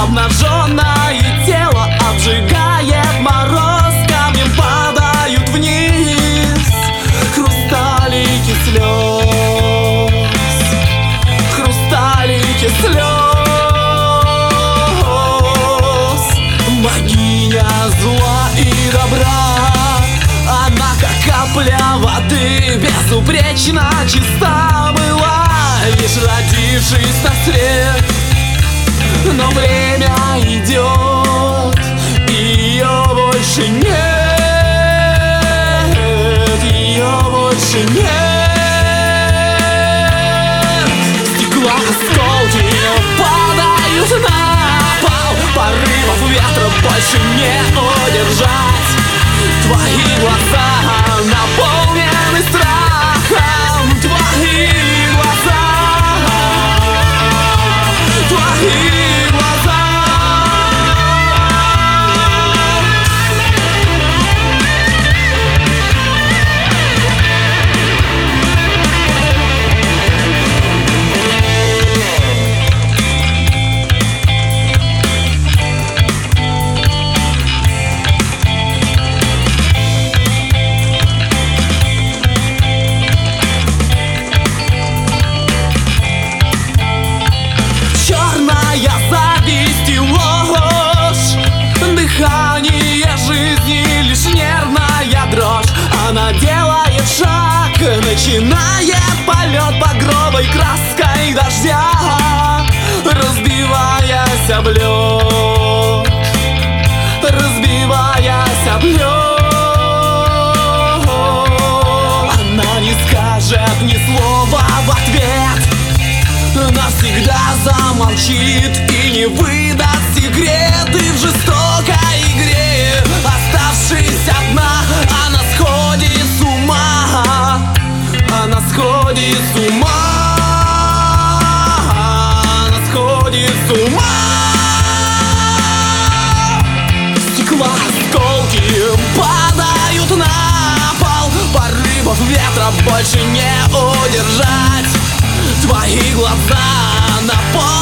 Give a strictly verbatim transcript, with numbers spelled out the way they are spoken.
обнаженное тело обжигает мороз, камнем падают вниз хрусталики слез, хрусталики слез. Богиня зла и добра, она как капля воды, безупречно чиста была, лишь родившись на свет. Но время идет, и ее больше нет, ее больше нет. Стекла осколки падают на пол, порывов ветра больше не удержать. Твои глаза наполнены страхом, твои глаза, твои глаза. Зависть и ложь, дыхание жизни лишь нервная дрожь. Она делает шаг, начинает полет багровой краской дождя, разбиваясь об лед, разбиваясь об лед. Она не скажет ни слова в ответ, навсегда замолчит и не выдаст секреты в жестокой игре. Оставшись одна, она сходит с ума, она сходит с ума, она сходит с ума. Стекла осколки падают на пол, порывов ветра больше не удержать. Твои глаза наполнены